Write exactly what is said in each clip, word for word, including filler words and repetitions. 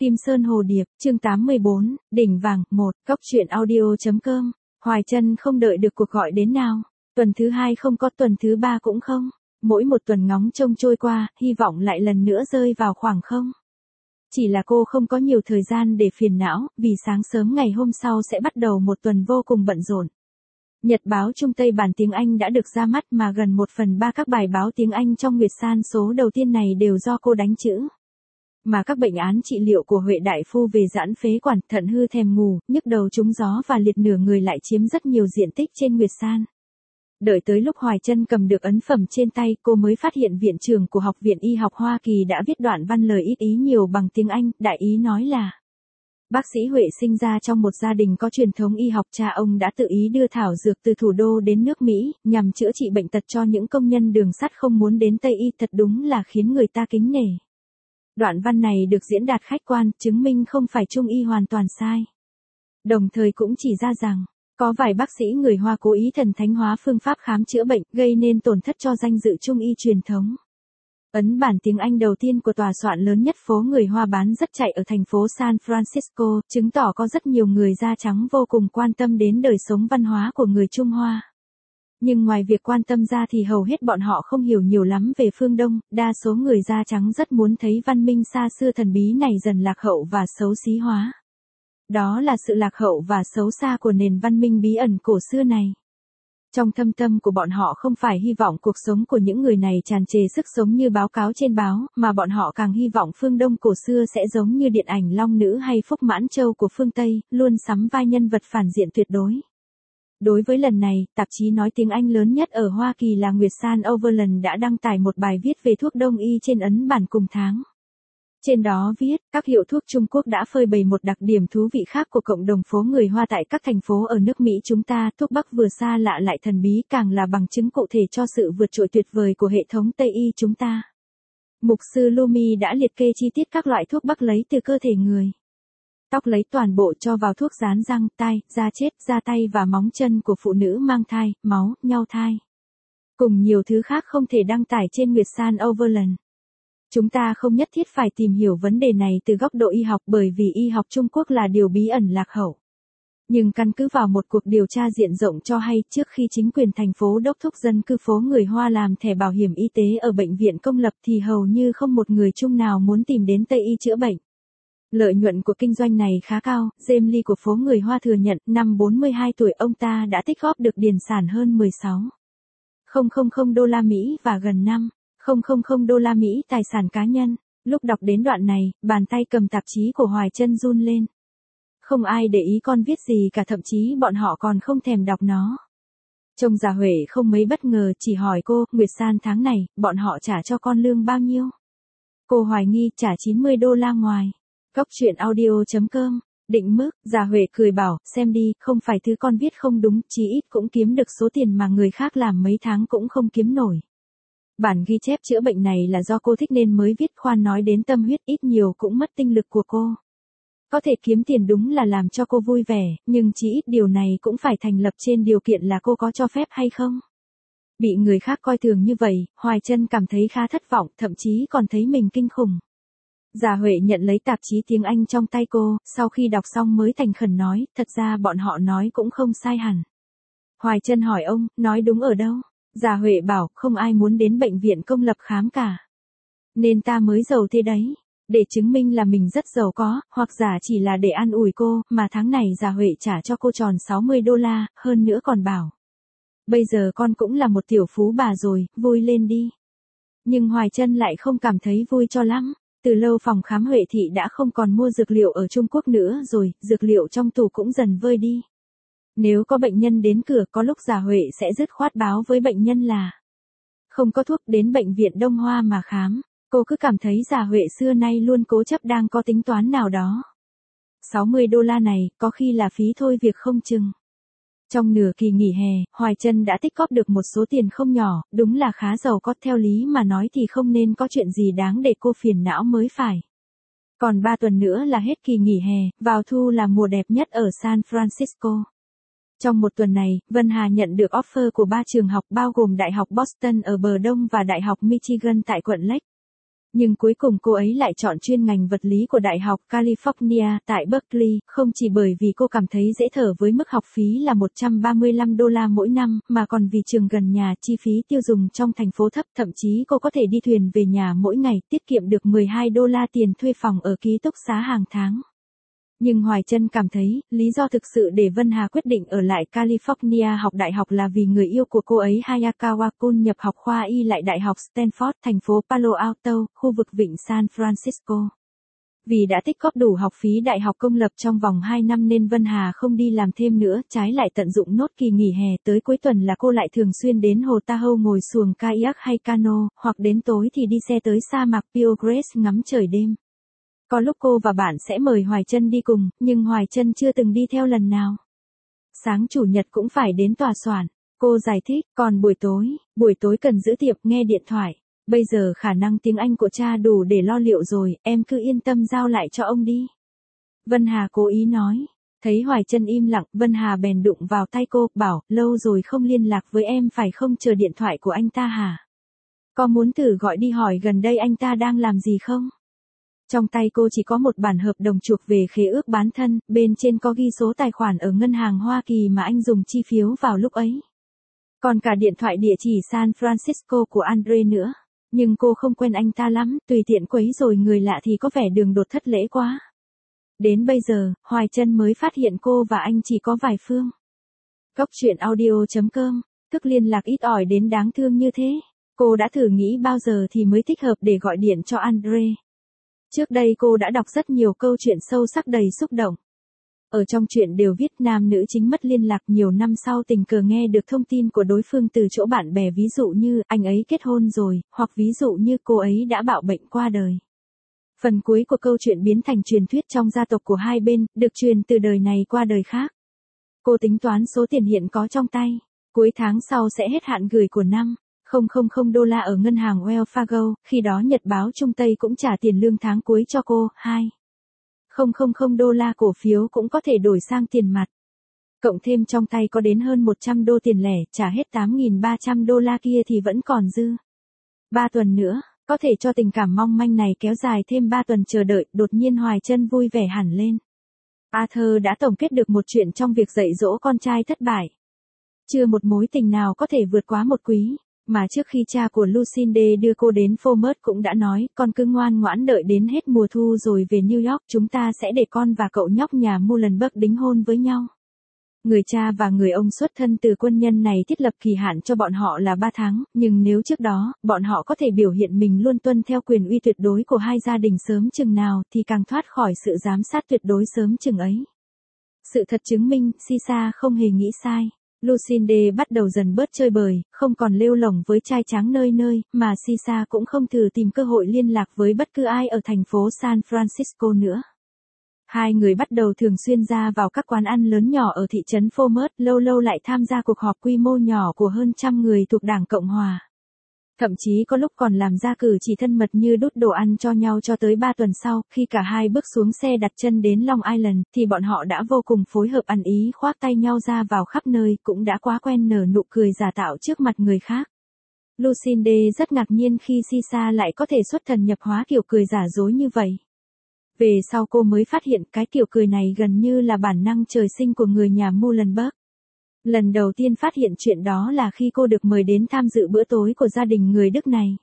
Kim Sơn Hồ Điệp, chương tám mươi bốn, Đỉnh Vàng, một, Cốc truyện audio chấm com. Hoài Chân không đợi được cuộc gọi đến nào. Tuần thứ hai không có, tuần thứ ba cũng không. Mỗi một tuần ngóng trông trôi qua, hy vọng lại lần nữa rơi vào khoảng không. Chỉ là cô không có nhiều thời gian để phiền não, vì sáng sớm ngày hôm sau sẽ bắt đầu một tuần vô cùng bận rộn. Nhật báo Trung Tây bản tiếng Anh đã được ra mắt mà gần một phần ba các bài báo tiếng Anh trong Nguyệt San số đầu tiên này đều do cô đánh chữ. Mà các bệnh án trị liệu của Huệ Đại Phu về giãn phế quản, thận hư thèm ngủ, nhức đầu trúng gió và liệt nửa người lại chiếm rất nhiều diện tích trên Nguyệt San. Đợi tới lúc Hoài Chân cầm được ấn phẩm trên tay, cô mới phát hiện viện trưởng của Học viện Y học Hoa Kỳ đã viết đoạn văn lời ít ý nhiều bằng tiếng Anh, đại ý nói là: Bác sĩ Huệ sinh ra trong một gia đình có truyền thống y học, cha ông đã tự ý đưa thảo dược từ thủ đô đến nước Mỹ, nhằm chữa trị bệnh tật cho những công nhân đường sắt không muốn đến Tây Y, thật đúng là khiến người ta kính nể. Đoạn văn này được diễn đạt khách quan, chứng minh không phải Trung Y hoàn toàn sai. Đồng thời cũng chỉ ra rằng, có vài bác sĩ người Hoa cố ý thần thánh hóa phương pháp khám chữa bệnh, gây nên tổn thất cho danh dự Trung Y truyền thống. Ấn bản tiếng Anh đầu tiên của tòa soạn lớn nhất phố người Hoa bán rất chạy ở thành phố San Francisco, chứng tỏ có rất nhiều người da trắng vô cùng quan tâm đến đời sống văn hóa của người Trung Hoa. Nhưng ngoài việc quan tâm ra thì hầu hết bọn họ không hiểu nhiều lắm về phương Đông, đa số người da trắng rất muốn thấy văn minh xa xưa thần bí này dần lạc hậu và xấu xí hóa. Đó là sự lạc hậu và xấu xa của nền văn minh bí ẩn cổ xưa này. Trong thâm tâm của bọn họ không phải hy vọng cuộc sống của những người này tràn trề sức sống như báo cáo trên báo, mà bọn họ càng hy vọng phương Đông cổ xưa sẽ giống như điện ảnh Long Nữ hay Phúc Mãn Châu của phương Tây, luôn sắm vai nhân vật phản diện tuyệt đối. Đối với lần này, tạp chí nói tiếng Anh lớn nhất ở Hoa Kỳ là Nguyệt San Overland đã đăng tải một bài viết về thuốc đông y trên ấn bản cùng tháng. Trên đó viết, các hiệu thuốc Trung Quốc đã phơi bày một đặc điểm thú vị khác của cộng đồng phố người Hoa tại các thành phố ở nước Mỹ chúng ta, thuốc Bắc vừa xa lạ lại thần bí, càng là bằng chứng cụ thể cho sự vượt trội tuyệt vời của hệ thống Tây y chúng ta. Mục sư Lumi đã liệt kê chi tiết các loại thuốc Bắc lấy từ cơ thể người. Tóc lấy toàn bộ cho vào thuốc dán răng, tai, da chết, da tay và móng chân của phụ nữ mang thai, máu, nhau thai. Cùng nhiều thứ khác không thể đăng tải trên Nguyệt San Overland. Chúng ta không nhất thiết phải tìm hiểu vấn đề này từ góc độ y học bởi vì y học Trung Quốc là điều bí ẩn lạc hậu. Nhưng căn cứ vào một cuộc điều tra diện rộng cho hay trước khi chính quyền thành phố đốc thúc dân cư phố người Hoa làm thẻ bảo hiểm y tế ở bệnh viện công lập thì hầu như không một người Trung nào muốn tìm đến Tây y chữa bệnh. Lợi nhuận của kinh doanh này khá cao, James Lee của phố người Hoa thừa nhận năm bốn mươi hai tuổi ông ta đã tích góp được điền sản hơn mười sáu nghìn đô la Mỹ và gần năm nghìn đô la Mỹ tài sản cá nhân. Lúc đọc đến đoạn này, bàn tay cầm tạp chí của Hoài Chân run lên. Không ai để ý con viết gì cả, thậm chí bọn họ còn không thèm đọc nó. Trông Già Huệ không mấy bất ngờ, chỉ hỏi cô, Nguyệt San tháng này, bọn họ trả cho con lương bao nhiêu? Cô hoài nghi, trả chín mươi đô la ngoài. Cốc truyện audio chấm com, định mức, Già Huệ cười bảo, xem đi, không phải thứ con viết không đúng, chí ít cũng kiếm được số tiền mà người khác làm mấy tháng cũng không kiếm nổi. Bản ghi chép chữa bệnh này là do cô thích nên mới viết, khoan nói đến tâm huyết, ít nhiều cũng mất tinh lực của cô. Có thể kiếm tiền đúng là làm cho cô vui vẻ, nhưng chí ít điều này cũng phải thành lập trên điều kiện là cô có cho phép hay không. Bị người khác coi thường như vậy, Hoài Chân cảm thấy khá thất vọng, thậm chí còn thấy mình kinh khủng. Già Huệ nhận lấy tạp chí tiếng Anh trong tay cô, sau khi đọc xong mới thành khẩn nói, thật ra bọn họ nói cũng không sai hẳn. Hoài Chân hỏi ông, nói đúng ở đâu? Già Huệ bảo, không ai muốn đến bệnh viện công lập khám cả. Nên ta mới giàu thế đấy. Để chứng minh là mình rất giàu có, hoặc giả chỉ là để an ủi cô, mà tháng này Già Huệ trả cho cô tròn sáu mươi đô la, hơn nữa còn bảo. Bây giờ con cũng là một tiểu phú bà rồi, vui lên đi. Nhưng Hoài Chân lại không cảm thấy vui cho lắm. Từ lâu phòng khám Huệ Thị đã không còn mua dược liệu ở Trung Quốc nữa rồi, dược liệu trong tủ cũng dần vơi đi. Nếu có bệnh nhân đến cửa, có lúc Già Huệ sẽ dứt khoát báo với bệnh nhân là không có thuốc, đến bệnh viện Đông Hoa mà khám. Cô cứ cảm thấy Già Huệ xưa nay luôn cố chấp đang có tính toán nào đó. sáu mươi đô la này, có khi là phí thôi việc không chừng. Trong nửa kỳ nghỉ hè, Hoài Chân đã tích góp được một số tiền không nhỏ, đúng là khá giàu có, theo lý mà nói thì không nên có chuyện gì đáng để cô phiền não mới phải. Còn ba tuần nữa là hết kỳ nghỉ hè, vào thu là mùa đẹp nhất ở San Francisco. Trong một tuần này, Vân Hà nhận được offer của ba trường học bao gồm Đại học Boston ở bờ Đông và Đại học Michigan tại quận Lake. Nhưng cuối cùng cô ấy lại chọn chuyên ngành vật lý của Đại học California tại Berkeley, không chỉ bởi vì cô cảm thấy dễ thở với mức học phí là một trăm ba mươi lăm đô la mỗi năm, mà còn vì trường gần nhà, chi phí tiêu dùng trong thành phố thấp, thậm chí cô có thể đi thuyền về nhà mỗi ngày, tiết kiệm được mười hai đô la tiền thuê phòng ở ký túc xá hàng tháng. Nhưng Hoài Trân cảm thấy, lý do thực sự để Vân Hà quyết định ở lại California học đại học là vì người yêu của cô ấy Hayakawa Kun nhập học khoa y lại Đại học Stanford, thành phố Palo Alto, khu vực vịnh San Francisco. Vì đã tích góp đủ học phí đại học công lập trong vòng hai năm nên Vân Hà không đi làm thêm nữa, trái lại tận dụng nốt kỳ nghỉ hè, tới cuối tuần là cô lại thường xuyên đến hồ Tahoe ngồi xuồng kayak hay cano, hoặc đến tối thì đi xe tới sa mạc Pio Grace ngắm trời đêm. Có lúc cô và bạn sẽ mời Hoài Trân đi cùng, nhưng Hoài Trân chưa từng đi theo lần nào. Sáng chủ nhật cũng phải đến tòa soạn, cô giải thích, còn buổi tối, buổi tối cần giữ tiệc nghe điện thoại. Bây giờ khả năng tiếng Anh của cha đủ để lo liệu rồi, em cứ yên tâm giao lại cho ông đi. Vân Hà cố ý nói. Thấy Hoài Trân im lặng, Vân Hà bèn đụng vào tay cô, bảo, lâu rồi không liên lạc với em phải không, chờ điện thoại của anh ta hả? Có muốn thử gọi đi hỏi gần đây anh ta đang làm gì không? Trong tay cô chỉ có một bản hợp đồng chuộc về khế ước bán thân, bên trên có ghi số tài khoản ở ngân hàng Hoa Kỳ mà anh dùng chi phiếu vào lúc ấy. Còn cả điện thoại địa chỉ San Francisco của Andre nữa. Nhưng cô không quen anh ta lắm, tùy tiện quấy rồi người lạ thì có vẻ đường đột thất lễ quá. Đến bây giờ, Hoài Trân mới phát hiện cô và anh chỉ có vài phương. Góc truyện audio chấm com, thức liên lạc ít ỏi đến đáng thương như thế. Cô đã thử nghĩ bao giờ thì mới thích hợp để gọi điện cho Andre. Trước đây cô đã đọc rất nhiều câu chuyện sâu sắc đầy xúc động. Ở trong chuyện đều viết nam nữ chính mất liên lạc nhiều năm sau tình cờ nghe được thông tin của đối phương từ chỗ bạn bè, ví dụ như anh ấy kết hôn rồi, hoặc ví dụ như cô ấy đã bạo bệnh qua đời. Phần cuối của câu chuyện biến thành truyền thuyết trong gia tộc của hai bên, được truyền từ đời này qua đời khác. Cô tính toán số tiền hiện có trong tay, cuối tháng sau sẽ hết hạn gửi của năm. không không không đô la ở ngân hàng Wells Fargo, khi đó Nhật báo Trung Tây cũng trả tiền lương tháng cuối cho cô, hai không không không đô la cổ phiếu cũng có thể đổi sang tiền mặt. Cộng thêm trong tay có đến hơn một trăm đô tiền lẻ, trả hết tám nghìn ba trăm đô la kia thì vẫn còn dư. Ba tuần nữa, có thể cho tình cảm mong manh này kéo dài thêm ba tuần chờ đợi, đột nhiên Hoài Trân vui vẻ hẳn lên. Arthur đã tổng kết được một chuyện trong việc dạy dỗ con trai thất bại. Chưa một mối tình nào có thể vượt quá một quý. Mà trước khi cha của Lucinde đưa cô đến Falmouth cũng đã nói, con cứ ngoan ngoãn đợi đến hết mùa thu rồi về New York, chúng ta sẽ để con và cậu nhóc nhà Muhlenberg đính hôn với nhau. Người cha và người ông xuất thân từ quân nhân này thiết lập kỳ hạn cho bọn họ là ba tháng, nhưng nếu trước đó, bọn họ có thể biểu hiện mình luôn tuân theo quyền uy tuyệt đối của hai gia đình sớm chừng nào thì càng thoát khỏi sự giám sát tuyệt đối sớm chừng ấy. Sự thật chứng minh, Sisa không hề nghĩ sai. Lucinde bắt đầu dần bớt chơi bời, không còn lêu lổng với trai tráng nơi nơi, mà Sisa cũng không thử tìm cơ hội liên lạc với bất cứ ai ở thành phố San Francisco nữa. Hai người bắt đầu thường xuyên ra vào các quán ăn lớn nhỏ ở thị trấn Falmouth, lâu lâu lại tham gia cuộc họp quy mô nhỏ của hơn trăm người thuộc Đảng Cộng Hòa. Thậm chí có lúc còn làm ra cử chỉ thân mật như đút đồ ăn cho nhau, cho tới ba tuần sau, khi cả hai bước xuống xe đặt chân đến Long Island, thì bọn họ đã vô cùng phối hợp ăn ý, khoác tay nhau ra vào khắp nơi, cũng đã quá quen nở nụ cười giả tạo trước mặt người khác. Lucinde rất ngạc nhiên khi Sisa lại có thể xuất thần nhập hóa kiểu cười giả dối như vậy. Về sau cô mới phát hiện cái kiểu cười này gần như là bản năng trời sinh của người nhà Muhlenberg. Lần đầu tiên phát hiện chuyện đó là khi cô được mời đến tham dự bữa tối của gia đình người Đức này.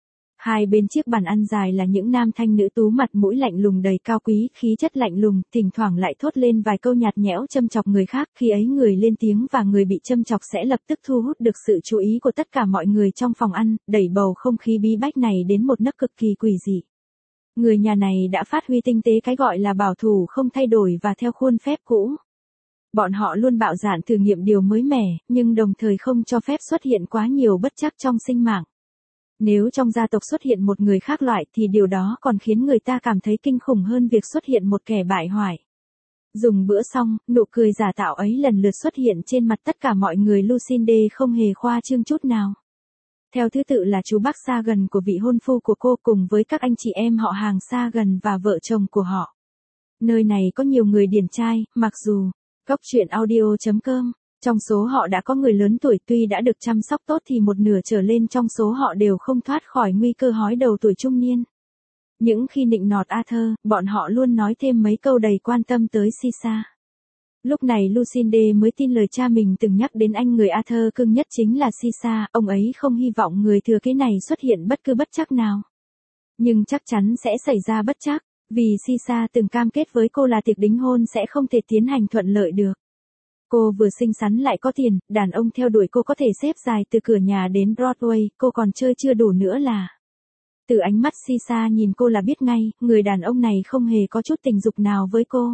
Hai bên chiếc bàn ăn dài là những nam thanh nữ tú mặt mũi lạnh lùng đầy cao quý, khí chất lạnh lùng, thỉnh thoảng lại thốt lên vài câu nhạt nhẽo châm chọc người khác, khi ấy người lên tiếng và người bị châm chọc sẽ lập tức thu hút được sự chú ý của tất cả mọi người trong phòng ăn, đẩy bầu không khí bí bách này đến một nấc cực kỳ quỷ dị. Người nhà này đã phát huy tinh tế cái gọi là bảo thủ không thay đổi và theo khuôn phép cũ. Bọn họ luôn bạo dạn thử nghiệm điều mới mẻ, nhưng đồng thời không cho phép xuất hiện quá nhiều bất trắc trong sinh mạng. Nếu trong gia tộc xuất hiện một người khác loại thì điều đó còn khiến người ta cảm thấy kinh khủng hơn việc xuất hiện một kẻ bại hoại. Dùng bữa xong, nụ cười giả tạo ấy lần lượt xuất hiện trên mặt tất cả mọi người. Lucinde không hề khoa trương chút nào. Theo thứ tự là chú bác xa gần của vị hôn phu của cô cùng với các anh chị em họ hàng xa gần và vợ chồng của họ. Nơi này có nhiều người điển trai, mặc dù Góc truyện audio chấm com, trong số họ đã có người lớn tuổi, tuy đã được chăm sóc tốt thì một nửa trở lên trong số họ đều không thoát khỏi nguy cơ hói đầu tuổi trung niên. Những khi nịnh nọt Arthur, bọn họ luôn nói thêm mấy câu đầy quan tâm tới Sisa. Lúc này Lucinda mới tin lời cha mình từng nhắc đến anh người Arthur cưng nhất chính là Sisa, ông ấy không hy vọng người thừa kế này xuất hiện bất cứ bất trắc nào. Nhưng chắc chắn sẽ xảy ra bất trắc, vì Sisa từng cam kết với cô là tiệc đính hôn sẽ không thể tiến hành thuận lợi được. Cô vừa xinh xắn lại có tiền, đàn ông theo đuổi cô có thể xếp dài từ cửa nhà đến Broadway, cô còn chơi chưa đủ nữa là. Từ ánh mắt Sisa nhìn cô là biết ngay, người đàn ông này không hề có chút tình dục nào với cô.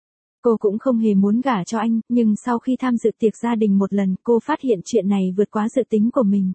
Cô cũng không hề muốn gả cho anh, nhưng sau khi tham dự tiệc gia đình một lần, cô phát hiện chuyện này vượt quá dự tính của mình.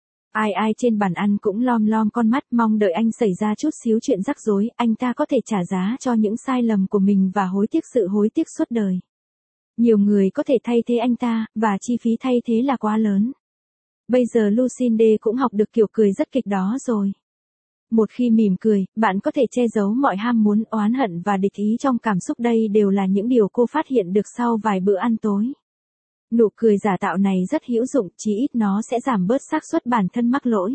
Ai ai trên bàn ăn cũng lom lom con mắt mong đợi anh xảy ra chút xíu chuyện rắc rối, anh ta có thể trả giá cho những sai lầm của mình và hối tiếc sự hối tiếc suốt đời. Nhiều người có thể thay thế anh ta, và chi phí thay thế là quá lớn. Bây giờ Lucinda cũng học được kiểu cười rất kịch đó rồi. Một khi mỉm cười, bạn có thể che giấu mọi ham muốn, oán hận và địch ý trong cảm xúc, đây đều là những điều cô phát hiện được sau vài bữa ăn tối. Nụ cười giả tạo này rất hữu dụng, chí ít nó sẽ giảm bớt xác suất bản thân mắc lỗi.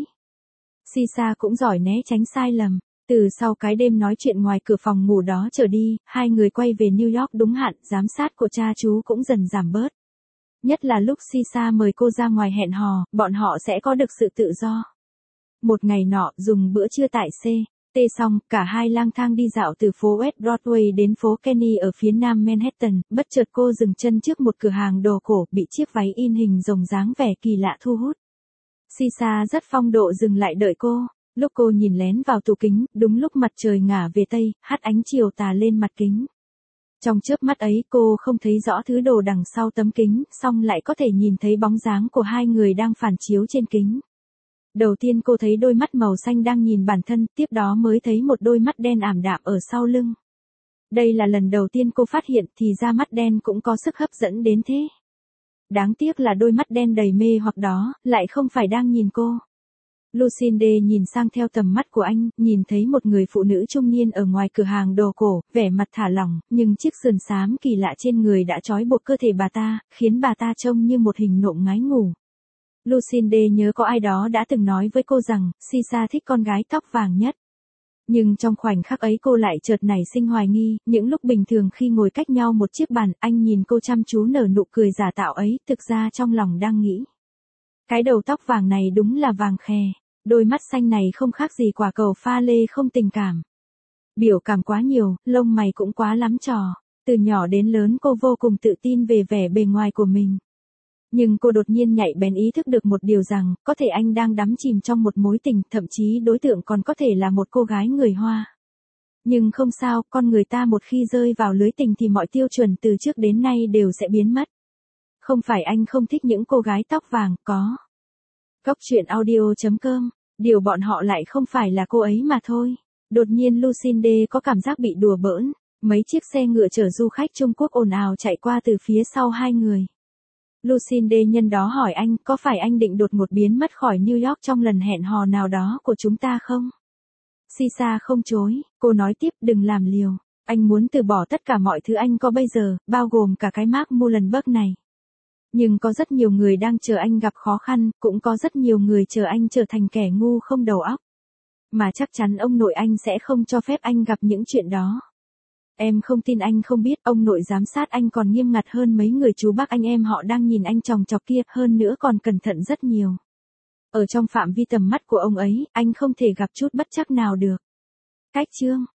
Sisa cũng giỏi né tránh sai lầm. Từ sau cái đêm nói chuyện ngoài cửa phòng ngủ đó trở đi, hai người quay về New York đúng hạn, giám sát của cha chú cũng dần giảm bớt. Nhất là lúc Sisa mời cô ra ngoài hẹn hò, bọn họ sẽ có được sự tự do. Một ngày nọ, dùng bữa trưa tại C. T xong, cả hai lang thang đi dạo từ phố West Broadway đến phố Kenny ở phía nam Manhattan, bất chợt cô dừng chân trước một cửa hàng đồ cổ, bị chiếc váy in hình rồng dáng vẻ kỳ lạ thu hút. Sisa rất phong độ dừng lại đợi cô. Lúc cô nhìn lén vào tủ kính, đúng lúc mặt trời ngả về tây, hắt ánh chiều tà lên mặt kính. Trong chớp mắt ấy cô không thấy rõ thứ đồ đằng sau tấm kính, song lại có thể nhìn thấy bóng dáng của hai người đang phản chiếu trên kính. Đầu tiên cô thấy đôi mắt màu xanh đang nhìn bản thân, tiếp đó mới thấy một đôi mắt đen ảm đạm ở sau lưng. Đây là lần đầu tiên cô phát hiện thì ra mắt đen cũng có sức hấp dẫn đến thế. Đáng tiếc là đôi mắt đen đầy mê hoặc đó, lại không phải đang nhìn cô. Lucinda nhìn sang theo tầm mắt của anh, nhìn thấy một người phụ nữ trung niên ở ngoài cửa hàng đồ cổ, vẻ mặt thả lỏng, nhưng chiếc sườn xám kỳ lạ trên người đã trói buộc cơ thể bà ta, khiến bà ta trông như một hình nộm ngái ngủ. Lucinda nhớ có ai đó đã từng nói với cô rằng, Sisa thích con gái tóc vàng nhất. Nhưng trong khoảnh khắc ấy cô lại chợt nảy sinh hoài nghi, những lúc bình thường khi ngồi cách nhau một chiếc bàn, anh nhìn cô chăm chú nở nụ cười giả tạo ấy, thực ra trong lòng đang nghĩ. Cái đầu tóc vàng này đúng là vàng khè, đôi mắt xanh này không khác gì quả cầu pha lê không tình cảm. Biểu cảm quá nhiều, lông mày cũng quá lắm trò, từ nhỏ đến lớn cô vô cùng tự tin về vẻ bề ngoài của mình. Nhưng cô đột nhiên nhạy bén ý thức được một điều rằng, có thể anh đang đắm chìm trong một mối tình, thậm chí đối tượng còn có thể là một cô gái người Hoa. Nhưng không sao, con người ta một khi rơi vào lưới tình thì mọi tiêu chuẩn từ trước đến nay đều sẽ biến mất. Không phải anh không thích những cô gái tóc vàng, có. Cóc truyện audio chấm com, điều bọn họ lại không phải là cô ấy mà thôi. Đột nhiên Lucinda có cảm giác bị đùa bỡn, mấy chiếc xe ngựa chở du khách Trung Quốc ồn ào chạy qua từ phía sau hai người. Lucinda nhân đó hỏi anh, có phải anh định đột ngột biến mất khỏi New York trong lần hẹn hò nào đó của chúng ta không? Sisa không chối, cô nói tiếp, đừng làm liều. Anh muốn từ bỏ tất cả mọi thứ anh có bây giờ, bao gồm cả cái Mark Muhlenberg này. Nhưng có rất nhiều người đang chờ anh gặp khó khăn, cũng có rất nhiều người chờ anh trở thành kẻ ngu không đầu óc. Mà chắc chắn ông nội anh sẽ không cho phép anh gặp những chuyện đó. Em không tin anh không biết, ông nội giám sát anh còn nghiêm ngặt hơn mấy người chú bác anh em họ đang nhìn anh chòng chọc kia, hơn nữa còn cẩn thận rất nhiều. Ở trong phạm vi tầm mắt của ông ấy, anh không thể gặp chút bất trắc nào được. Cách chương